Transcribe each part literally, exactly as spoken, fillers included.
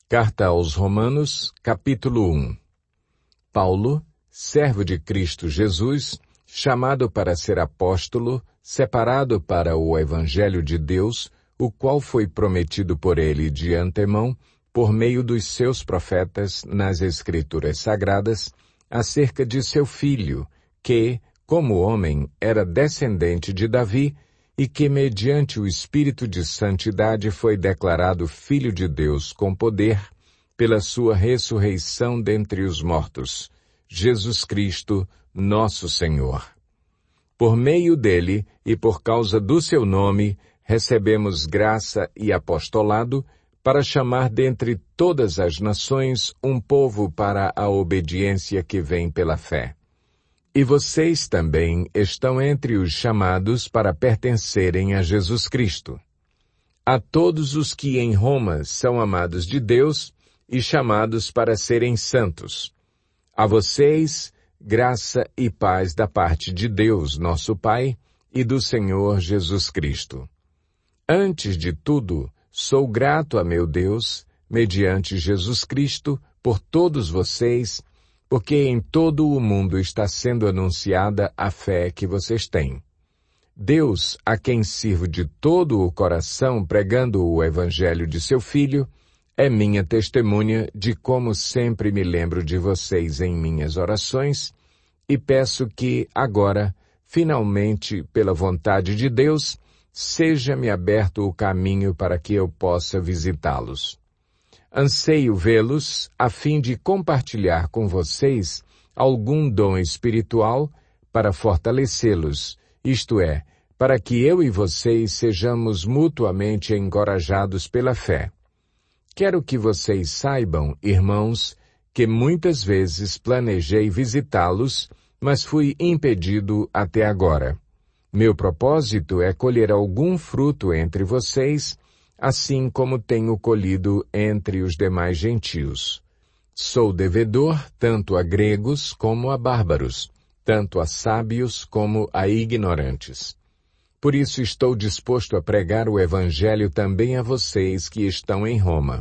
Carta aos Romanos, capítulo um. Paulo, servo de Cristo Jesus, chamado para ser apóstolo, separado para o Evangelho de Deus, o qual foi prometido por ele de antemão, por meio dos seus profetas nas Escrituras Sagradas, acerca de seu filho, que, como homem, era descendente de Davi, e que, mediante o Espírito de Santidade, foi declarado Filho de Deus com poder, pela sua ressurreição dentre os mortos, Jesus Cristo, nosso Senhor. Por meio dele, e por causa do seu nome, recebemos graça e apostolado, para chamar dentre todas as nações um povo para a obediência que vem pela fé. E vocês também estão entre os chamados para pertencerem a Jesus Cristo. A todos os que em Roma são amados de Deus e chamados para serem santos. A vocês, graça e paz da parte de Deus, nosso Pai, e do Senhor Jesus Cristo. Antes de tudo, sou grato a meu Deus, mediante Jesus Cristo, por todos vocês, porque em todo o mundo está sendo anunciada a fé que vocês têm. Deus, a quem sirvo de todo o coração pregando o Evangelho de seu Filho, é minha testemunha de como sempre me lembro de vocês em minhas orações e peço que, agora, finalmente, pela vontade de Deus, seja-me aberto o caminho para que eu possa visitá-los. Anseio vê-los a fim de compartilhar com vocês algum dom espiritual para fortalecê-los, isto é, para que eu e vocês sejamos mutuamente encorajados pela fé. Quero que vocês saibam, irmãos, que muitas vezes planejei visitá-los, mas fui impedido até agora. Meu propósito é colher algum fruto entre vocês, assim como tenho colhido entre os demais gentios. Sou devedor tanto a gregos como a bárbaros, tanto a sábios como a ignorantes. Por isso estou disposto a pregar o Evangelho também a vocês que estão em Roma.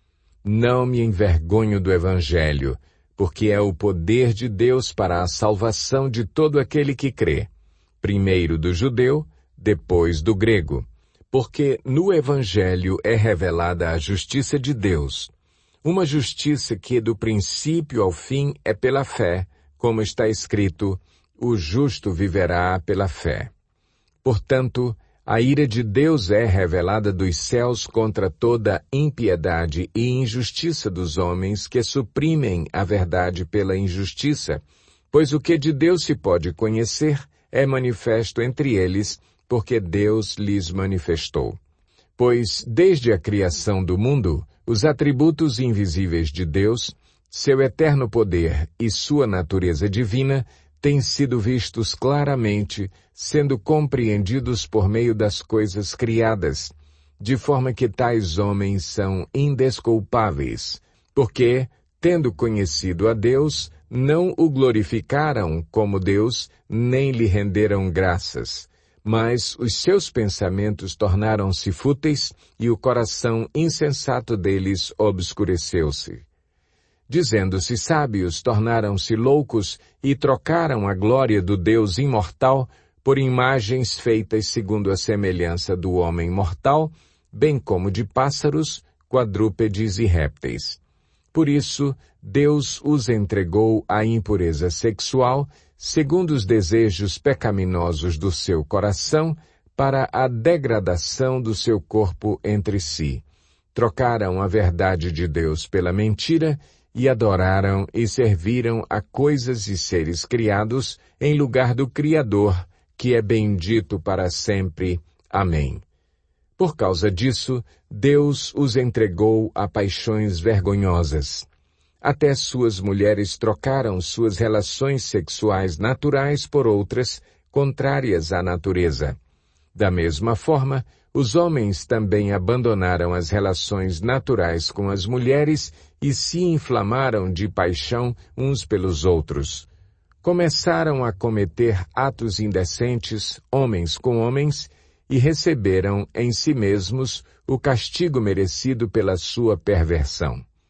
Não me envergonho do Evangelho, porque é o poder de Deus para a salvação de todo aquele que crê, primeiro do judeu, depois do grego. Porque no Evangelho é revelada a justiça de Deus, uma justiça que do princípio ao fim é pela fé, como está escrito, o justo viverá pela fé. Portanto, a ira de Deus é revelada dos céus contra toda impiedade e injustiça dos homens que suprimem a verdade pela injustiça, pois o que de Deus se pode conhecer é manifesto entre eles, porque Deus lhes manifestou. Pois, desde a criação do mundo, os atributos invisíveis de Deus, seu eterno poder e sua natureza divina, têm sido vistos claramente, sendo compreendidos por meio das coisas criadas, de forma que tais homens são indesculpáveis, porque, tendo conhecido a Deus, não o glorificaram como Deus, nem lhe renderam graças. Mas os seus pensamentos tornaram-se fúteis e o coração insensato deles obscureceu-se. Dizendo-se sábios, tornaram-se loucos e trocaram a glória do Deus imortal por imagens feitas segundo a semelhança do homem mortal, bem como de pássaros, quadrúpedes e répteis. Por isso, Deus os entregou à impureza sexual, segundo os desejos pecaminosos do seu coração, para a degradação do seu corpo entre si. Trocaram a verdade de Deus pela mentira e adoraram e serviram a coisas e seres criados em lugar do Criador, que é bendito para sempre. Amém. Por causa disso, Deus os entregou a paixões vergonhosas. Até suas mulheres trocaram suas relações sexuais naturais por outras, contrárias à natureza. Da mesma forma, os homens também abandonaram as relações naturais com as mulheres e se inflamaram de paixão uns pelos outros. Começaram a cometer atos indecentes, homens com homens, e receberam em si mesmos o castigo merecido pela sua perversão.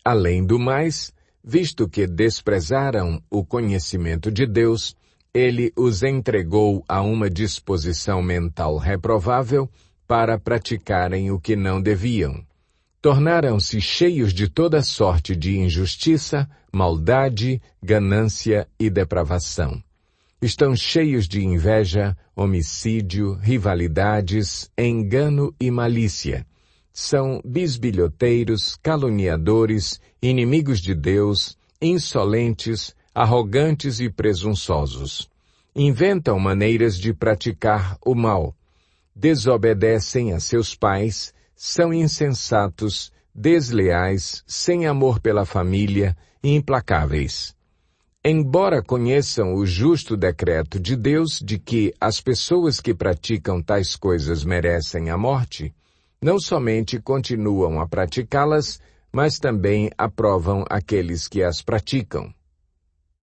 Além do mais, visto que desprezaram o conhecimento de Deus, ele os entregou a uma disposição mental reprovável para praticarem o que não deviam. Tornaram-se cheios de toda sorte de injustiça, maldade, ganância e depravação. Estão cheios de inveja, homicídio, rivalidades, engano e malícia. São bisbilhoteiros, caluniadores, inimigos de Deus, insolentes, arrogantes e presunçosos. Inventam maneiras de praticar o mal. Desobedecem a seus pais, são insensatos, desleais, sem amor pela família e implacáveis. Embora conheçam o justo decreto de Deus de que as pessoas que praticam tais coisas merecem a morte, não somente continuam a praticá-las, mas também aprovam aqueles que as praticam.